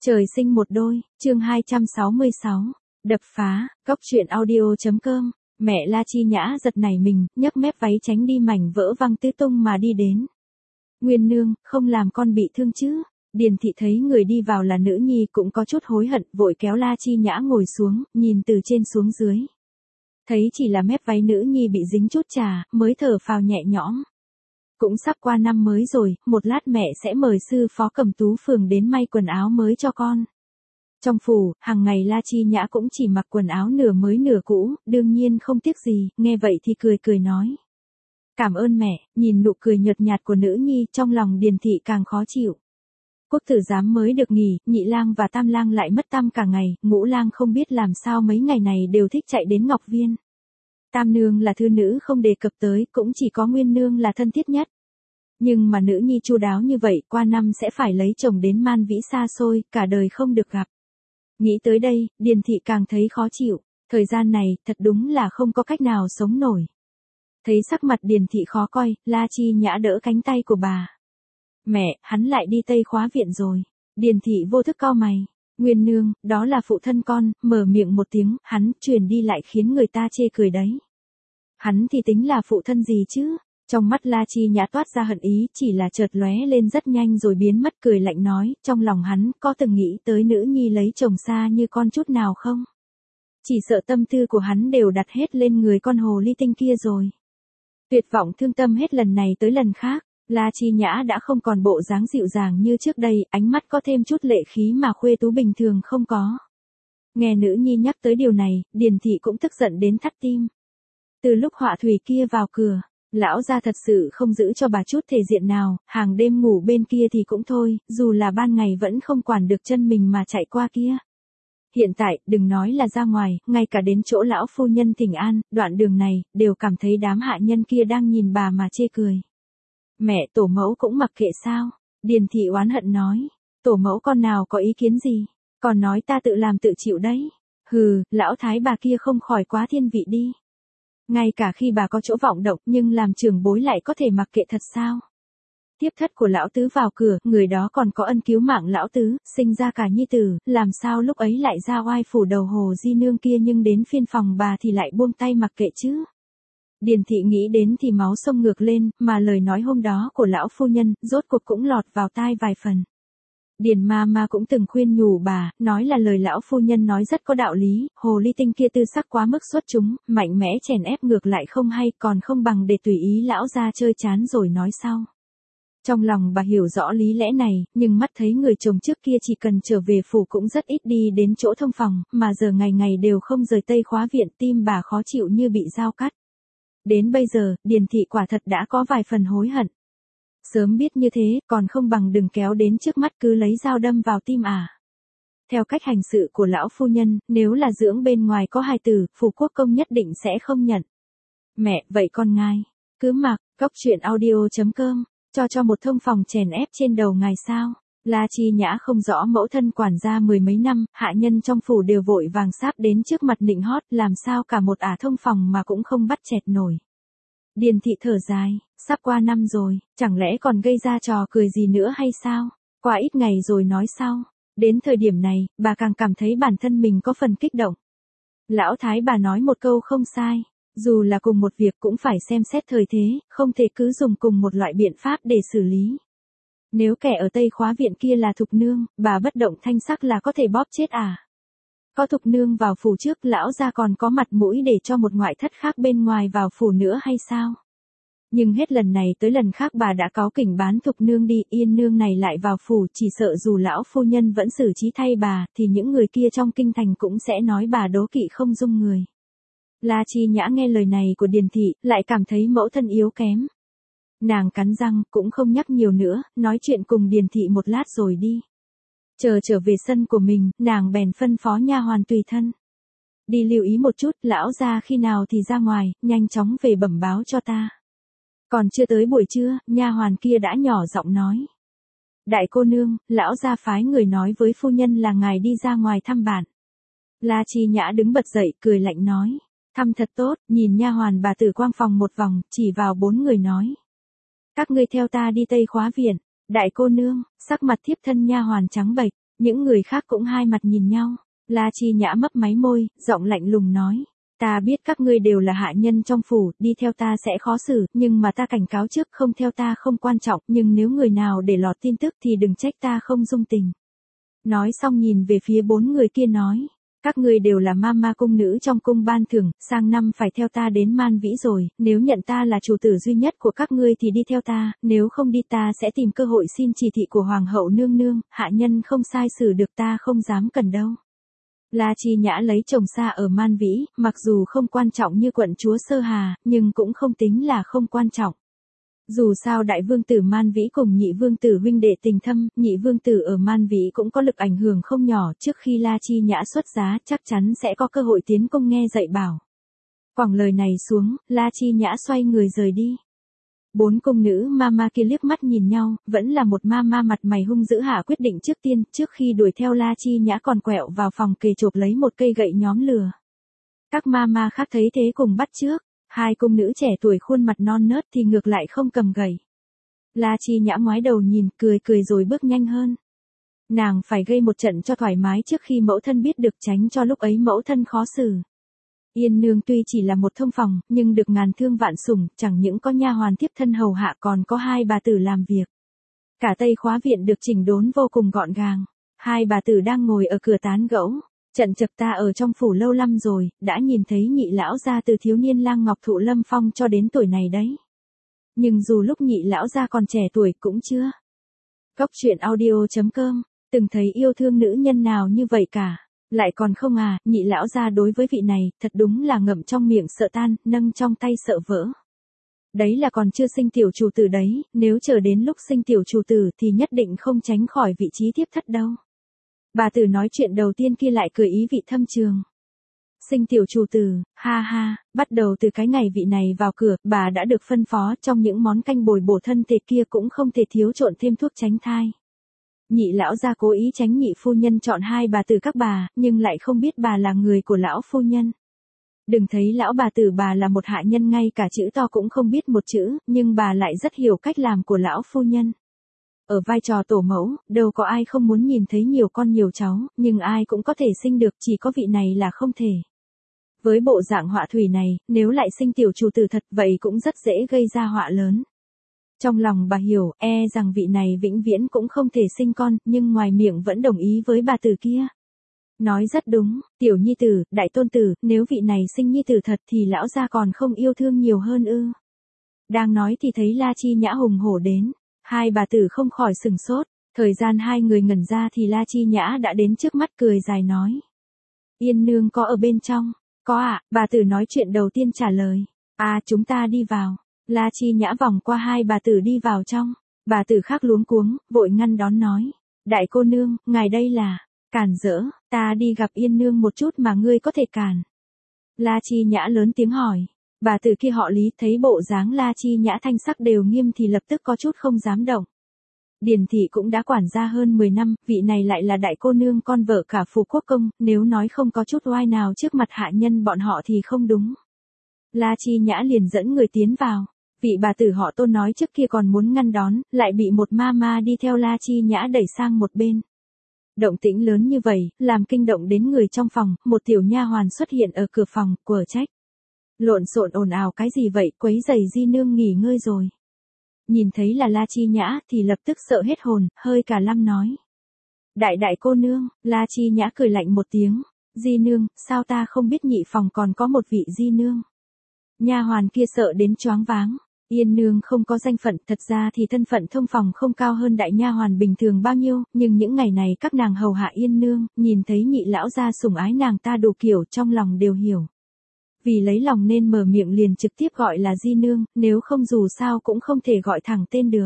Trời sinh một đôi, chương 266. Đập phá, cóc truyện audio.com. Mẹ La Chi Nhã giật nảy mình, nhấc mép váy tránh đi mảnh vỡ văng tứ tung mà đi đến. Nguyên nương, không làm con bị thương chứ? Điền thị thấy người đi vào là nữ nhi cũng có chút hối hận, vội kéo La Chi Nhã ngồi xuống, nhìn từ trên xuống dưới. Thấy chỉ là mép váy nữ nhi bị dính chút trà, mới thở phào nhẹ nhõm. Cũng sắp qua năm mới rồi, một lát mẹ sẽ mời sư phó Cẩm Tú phường đến may quần áo mới cho con. Trong phủ, hàng ngày La Chi Nhã cũng chỉ mặc quần áo nửa mới nửa cũ, đương nhiên không tiếc gì, nghe vậy thì cười cười nói. Cảm ơn mẹ, nhìn nụ cười nhợt nhạt của nữ nhi, trong lòng Điền thị càng khó chịu. Quốc tử giám mới được nghỉ, nhị lang và tam lang lại mất tăm cả ngày, ngũ lang không biết làm sao mấy ngày này đều thích chạy đến Ngọc Viên. Tam nương là thư nữ không đề cập tới, cũng chỉ có Nguyên nương là thân thiết nhất. Nhưng mà nữ nhi chu đáo như vậy, qua năm sẽ phải lấy chồng đến man vĩ xa xôi, cả đời không được gặp. Nghĩ tới đây, Điền thị càng thấy khó chịu, thời gian này, thật đúng là không có cách nào sống nổi. Thấy sắc mặt Điền thị khó coi, La Chi Nhã đỡ cánh tay của bà. Mẹ, hắn lại đi Tây Khóa viện rồi. Điền thị vô thức cau mày. Nguyên nương, đó là phụ thân con, mở miệng một tiếng, hắn truyền đi lại khiến người ta chê cười đấy. Hắn thì tính là phụ thân gì chứ? Trong mắt La Chi Nhã toát ra hận ý, chỉ là chợt lóe lên rất nhanh rồi biến mất, cười lạnh nói, trong lòng hắn có từng nghĩ tới nữ nhi lấy chồng xa như con chút nào không? Chỉ sợ tâm tư của hắn đều đặt hết lên người con hồ ly tinh kia rồi. Tuyệt vọng thương tâm hết lần này tới lần khác, La Chi Nhã đã không còn bộ dáng dịu dàng như trước đây, ánh mắt có thêm chút lệ khí mà khuê tú bình thường không có. Nghe nữ nhi nhắc tới điều này, Điền thị cũng tức giận đến thắt tim. Từ lúc họa thủy kia vào cửa, lão gia thật sự không giữ cho bà chút thể diện nào, hàng đêm ngủ bên kia thì cũng thôi, dù là ban ngày vẫn không quản được chân mình mà chạy qua kia. Hiện tại, đừng nói là ra ngoài, ngay cả đến chỗ lão phu nhân thỉnh an, đoạn đường này, đều cảm thấy đám hạ nhân kia đang nhìn bà mà chê cười. Mẹ tổ mẫu cũng mặc kệ sao? Điền thị oán hận nói. Tổ mẫu con nào có ý kiến gì? Còn nói ta tự làm tự chịu đấy. Hừ, lão thái bà kia không khỏi quá thiên vị đi. Ngay cả khi bà có chỗ vọng động nhưng làm trưởng bối lại có thể mặc kệ thật sao? Tiếp thất của lão tứ vào cửa, người đó còn có ân cứu mạng lão tứ, sinh ra cả nhi tử, làm sao lúc ấy lại ra oai phủ đầu hồ di nương kia nhưng đến phiên phòng bà thì lại buông tay mặc kệ chứ? Điền thị nghĩ đến thì máu sông ngược lên, mà lời nói hôm đó của lão phu nhân, rốt cuộc cũng lọt vào tai vài phần. Điền ma cũng từng khuyên nhủ bà, nói là lời lão phu nhân nói rất có đạo lý, hồ ly tinh kia tư sắc quá mức xuất chúng, mạnh mẽ chèn ép ngược lại không hay, còn không bằng để tùy ý lão ra chơi chán rồi nói sau. Trong lòng bà hiểu rõ lý lẽ này, nhưng mắt thấy người chồng trước kia chỉ cần trở về phủ cũng rất ít đi đến chỗ thông phòng, mà giờ ngày ngày đều không rời Tây Khóa viện, tim bà khó chịu như bị dao cắt. Đến bây giờ, Điền thị quả thật đã có vài phần hối hận. Sớm biết như thế, còn không bằng đừng kéo đến trước mắt cứ lấy dao đâm vào tim à. Theo cách hành sự của lão phu nhân, nếu là dưỡng bên ngoài có hài tử, phủ quốc công nhất định sẽ không nhận. Mẹ, vậy con ngài, cứ mặc, cóc truyện audio.com, cho một thông phòng chèn ép trên đầu ngài sao. La Chi Nhã không rõ mẫu thân quản gia mười mấy năm, hạ nhân trong phủ đều vội vàng sáp đến trước mặt nịnh hót, làm sao cả một ả thông phòng mà cũng không bắt chẹt nổi. Điền thị thở dài, sắp qua năm rồi, chẳng lẽ còn gây ra trò cười gì nữa hay sao? Qua ít ngày rồi nói sau. Đến thời điểm này, bà càng cảm thấy bản thân mình có phần kích động. Lão thái bà nói một câu không sai, dù là cùng một việc cũng phải xem xét thời thế, không thể cứ dùng cùng một loại biện pháp để xử lý. Nếu kẻ ở Tây Khóa viện kia là Thục Nương, bà bất động thanh sắc là có thể bóp chết à? Có Thục Nương vào phủ trước, lão gia còn có mặt mũi để cho một ngoại thất khác bên ngoài vào phủ nữa hay sao? Nhưng hết lần này tới lần khác bà đã cáu kỉnh bán Thục Nương đi, Yên Nương này lại vào phủ, chỉ sợ dù lão phu nhân vẫn xử trí thay bà, thì những người kia trong kinh thành cũng sẽ nói bà đố kỵ không dung người. La Chi Nhã nghe lời này của Điền thị, lại cảm thấy mẫu thân yếu kém. Nàng cắn răng, cũng không nhắc nhiều nữa, nói chuyện cùng Điền thị một lát rồi đi. Trở về sân của mình, nàng bèn phân phó nha hoàn tùy thân. Đi lưu ý một chút, lão gia khi nào thì ra ngoài, nhanh chóng về bẩm báo cho ta. Còn chưa tới buổi trưa, nha hoàn kia đã nhỏ giọng nói. Đại cô nương, lão gia phái người nói với phu nhân là ngài đi ra ngoài thăm bạn. La Chi Nhã đứng bật dậy, cười lạnh nói. Thăm thật tốt, nhìn nha hoàn bà tử quang phòng một vòng, chỉ vào 4 người nói. Các ngươi theo ta đi Tây Khóa viện. Đại cô nương, sắc mặt thiếp thân nha hoàn trắng bệch, Những người khác cũng hai mặt nhìn nhau. La Chi Nhã mấp máy môi, giọng lạnh lùng nói. Ta biết các ngươi đều là hạ nhân trong phủ, đi theo ta sẽ khó xử, nhưng mà ta cảnh cáo trước, không theo ta không quan trọng, nhưng nếu người nào để lọt tin tức thì đừng trách ta không dung tình. Nói xong nhìn về phía 4 người kia nói. Các ngươi đều là mama cung nữ trong cung ban thưởng, sang năm phải theo ta đến Man Vĩ rồi, nếu nhận ta là chủ tử duy nhất của các ngươi thì đi theo ta, nếu không đi ta sẽ tìm cơ hội xin chỉ thị của Hoàng hậu nương nương, hạ nhân không sai xử được ta không dám cần đâu. La Chi Nhã lấy chồng xa ở Man Vĩ, mặc dù không quan trọng như quận chúa Sơ Hà, nhưng cũng không tính là không quan trọng. Dù sao đại vương tử Man Vĩ cùng nhị vương tử huynh đệ tình thâm, nhị vương tử ở Man Vĩ cũng có lực ảnh hưởng không nhỏ, trước khi La Chi Nhã xuất giá chắc chắn sẽ có cơ hội tiến công nghe dạy bảo. Quẳng lời này xuống, La Chi Nhã xoay người rời đi. 4 cung nữ mama kia liếc mắt nhìn nhau, vẫn là một mama mặt mày hung dữ hạ quyết định trước tiên, trước khi đuổi theo La Chi Nhã còn quẹo vào phòng kề chộp lấy một cây gậy nhóm lửa. Các mama khác thấy thế cùng bắt trước. 2 cung nữ trẻ tuổi khuôn mặt non nớt thì ngược lại không cầm gậy. La Chi Nhã ngoái đầu nhìn, cười cười rồi bước nhanh hơn. Nàng phải gây một trận cho thoải mái trước khi mẫu thân biết được, tránh cho lúc ấy mẫu thân khó xử. Yên nương tuy chỉ là một thông phòng, nhưng được ngàn thương vạn sủng, chẳng những có nha hoàn tiếp thân hầu hạ còn có 2 bà tử làm việc. Cả Tây Khóa viện được chỉnh đốn vô cùng gọn gàng. 2 bà tử đang ngồi ở cửa tán gẫu. Trận chập ta ở trong phủ lâu lắm rồi, đã nhìn thấy nhị lão gia từ thiếu niên lang ngọc thụ lâm phong cho đến tuổi này đấy. Nhưng dù lúc nhị lão gia còn trẻ tuổi cũng chưa. Cốc truyện audio.com, từng thấy yêu thương nữ nhân nào như vậy cả. Lại còn không à, nhị lão gia đối với vị này, thật đúng là ngậm trong miệng sợ tan, nâng trong tay sợ vỡ. Đấy là còn chưa sinh tiểu chủ tử đấy, nếu chờ đến lúc sinh tiểu chủ tử thì nhất định không tránh khỏi vị trí tiếp thất đâu. Bà tử nói chuyện đầu tiên kia lại cười ý vị thâm trường. Sinh tiểu chủ tử, ha ha, bắt đầu từ cái ngày vị này vào cửa, bà đã được phân phó trong những món canh bồi bổ thân thể kia cũng không thể thiếu trộn thêm thuốc tránh thai. Nhị lão gia cố ý tránh nhị phu nhân chọn 2 bà tử các bà, nhưng lại không biết bà là người của lão phu nhân. Đừng thấy lão bà tử bà là một hạ nhân ngay cả chữ to cũng không biết một chữ, nhưng bà lại rất hiểu cách làm của lão phu nhân. Ở vai trò tổ mẫu, đâu có ai không muốn nhìn thấy nhiều con nhiều cháu, nhưng ai cũng có thể sinh được, chỉ có vị này là không thể. Với bộ dạng họa thủy này, nếu lại sinh tiểu chủ tử thật vậy cũng rất dễ gây ra họa lớn. Trong lòng bà hiểu, rằng vị này vĩnh viễn cũng không thể sinh con, nhưng ngoài miệng vẫn đồng ý với bà tử kia. Nói rất đúng, tiểu nhi tử, đại tôn tử, nếu vị này sinh nhi tử thật thì lão gia còn không yêu thương nhiều hơn ư. Đang nói thì thấy La Chi Nhã hùng hổ đến. 2 bà tử không khỏi sừng sốt, thời gian 2 người ngẩn ra thì La Chi Nhã đã đến trước mắt cười dài nói. Yên nương có ở bên trong? Có ạ, bà tử nói chuyện đầu tiên trả lời. Chúng ta đi vào. La Chi Nhã vòng qua 2 bà tử đi vào trong. Bà tử khác luống cuống, vội ngăn đón nói. Đại cô nương, ngài đây là, cản rỡ, ta đi gặp Yên nương một chút mà ngươi có thể cản. La Chi Nhã lớn tiếng hỏi. Bà tử kia họ Lý thấy bộ dáng La Chi Nhã thanh sắc đều nghiêm thì lập tức có chút không dám động. Điền thị cũng đã quản gia hơn 10 năm, vị này lại là đại cô nương con vợ cả Phù Quốc công, nếu nói không có chút oai nào trước mặt hạ nhân bọn họ thì không đúng. La Chi Nhã liền dẫn người tiến vào. Vị bà tử họ Tôn nói trước kia còn muốn ngăn đón, lại bị một ma đi theo La Chi Nhã đẩy sang một bên. Động tĩnh lớn như vậy, làm kinh động đến người trong phòng, một tiểu nha hoàn xuất hiện ở cửa phòng, quở trách. Lộn xộn ồn ào cái gì vậy, quấy rầy di nương nghỉ ngơi rồi. Nhìn thấy là La Chi Nhã thì lập tức sợ hết hồn, hơi cả lăm nói. Đại cô nương, La Chi Nhã cười lạnh một tiếng. Di nương, sao ta không biết nhị phòng còn có một vị di nương. Nha hoàn kia sợ đến choáng váng. Yên nương không có danh phận, thật ra thì thân phận thông phòng không cao hơn đại nha hoàn bình thường bao nhiêu, nhưng những ngày này các nàng hầu hạ Yên nương, nhìn thấy nhị lão gia sủng ái nàng ta đủ kiểu trong lòng đều hiểu. Vì lấy lòng nên mở miệng liền trực tiếp gọi là di nương, nếu không dù sao cũng không thể gọi thẳng tên được.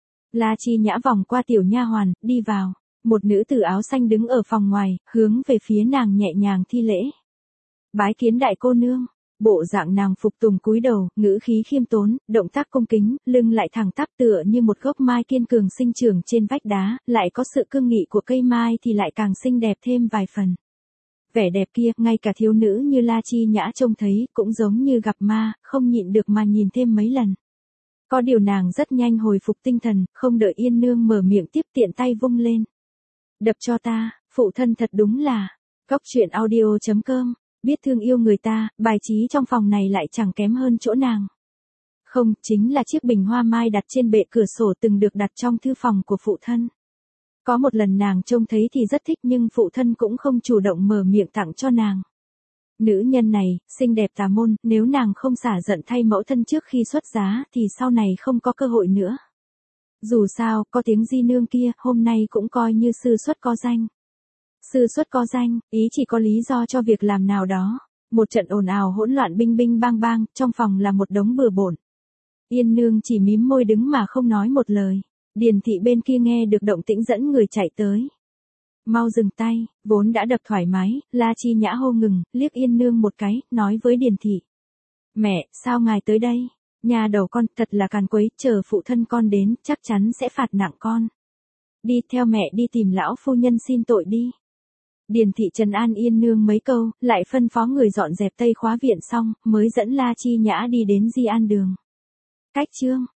La Chi Nhã vòng qua tiểu nha hoàn, đi vào. Một nữ tử áo xanh đứng ở phòng ngoài, hướng về phía nàng nhẹ nhàng thi lễ. Bái kiến đại cô nương. Bộ dạng nàng phục tùng cúi đầu, ngữ khí khiêm tốn, động tác cung kính, lưng lại thẳng tắp tựa như một gốc mai kiên cường sinh trưởng trên vách đá, lại có sự cương nghị của cây mai thì lại càng xinh đẹp thêm vài phần. Vẻ đẹp kia, ngay cả thiếu nữ như La Chi Nhã trông thấy, cũng giống như gặp ma, không nhịn được mà nhìn thêm mấy lần. Có điều nàng rất nhanh hồi phục tinh thần, không đợi Yên nương mở miệng tiếp tiện tay vung lên. Đập cho ta, phụ thân thật đúng là. Cóc truyện audio.com, biết thương yêu người ta, bài trí trong phòng này lại chẳng kém hơn chỗ nàng. Không, chính là chiếc bình hoa mai đặt trên bệ cửa sổ từng được đặt trong thư phòng của phụ thân. Có một lần nàng trông thấy thì rất thích nhưng phụ thân cũng không chủ động mở miệng tặng cho nàng. Nữ nhân này, xinh đẹp tà môn, nếu nàng không xả giận thay mẫu thân trước khi xuất giá thì sau này không có cơ hội nữa. Dù sao, có tiếng di nương kia, hôm nay cũng coi như sư xuất có danh. Sư xuất có danh, ý chỉ có lý do cho việc làm nào đó. Một trận ồn ào hỗn loạn binh binh bang bang, trong phòng là một đống bừa bộn. Yên nương chỉ mím môi đứng mà không nói một lời. Điền thị bên kia nghe được động tĩnh dẫn người chạy tới. Mau dừng tay, vốn đã đập thoải mái, La Chi Nhã hô ngừng, liếc Yên nương một cái, nói với Điền thị. Mẹ, sao ngài tới đây? Nhà đầu con, thật là càn quấy, chờ phụ thân con đến, chắc chắn sẽ phạt nặng con. Đi theo mẹ đi tìm lão phu nhân xin tội đi. Điền thị trấn an Yên nương mấy câu, lại phân phó người dọn dẹp tây khóa viện xong, mới dẫn La Chi Nhã đi đến Di An đường. Cách chương